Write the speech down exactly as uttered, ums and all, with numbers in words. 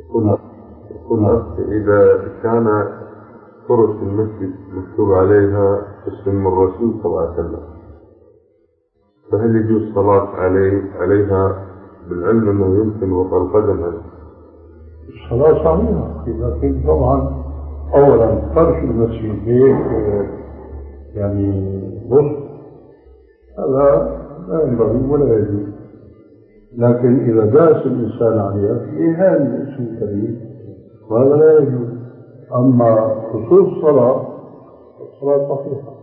قلنا قلنا إذا كان فرش المسجد مكتوب عليها اسم الرسول صلى الله عليه وسلم، فهل يجوز الصلاة عليه عليها بالعلم أنه يمكن وضع القدم عنه؟ الصلاة صحيحة، لكن طبعا أولا فرش المسجد هيك يعني بص هذا لا ينبغي ولا يجوز، لكن إذا داس الإنسان عليها في إهانة الاسم الكريم وهذا لا يجوز. أما خصوص الصلاة الصلاة صحيحة.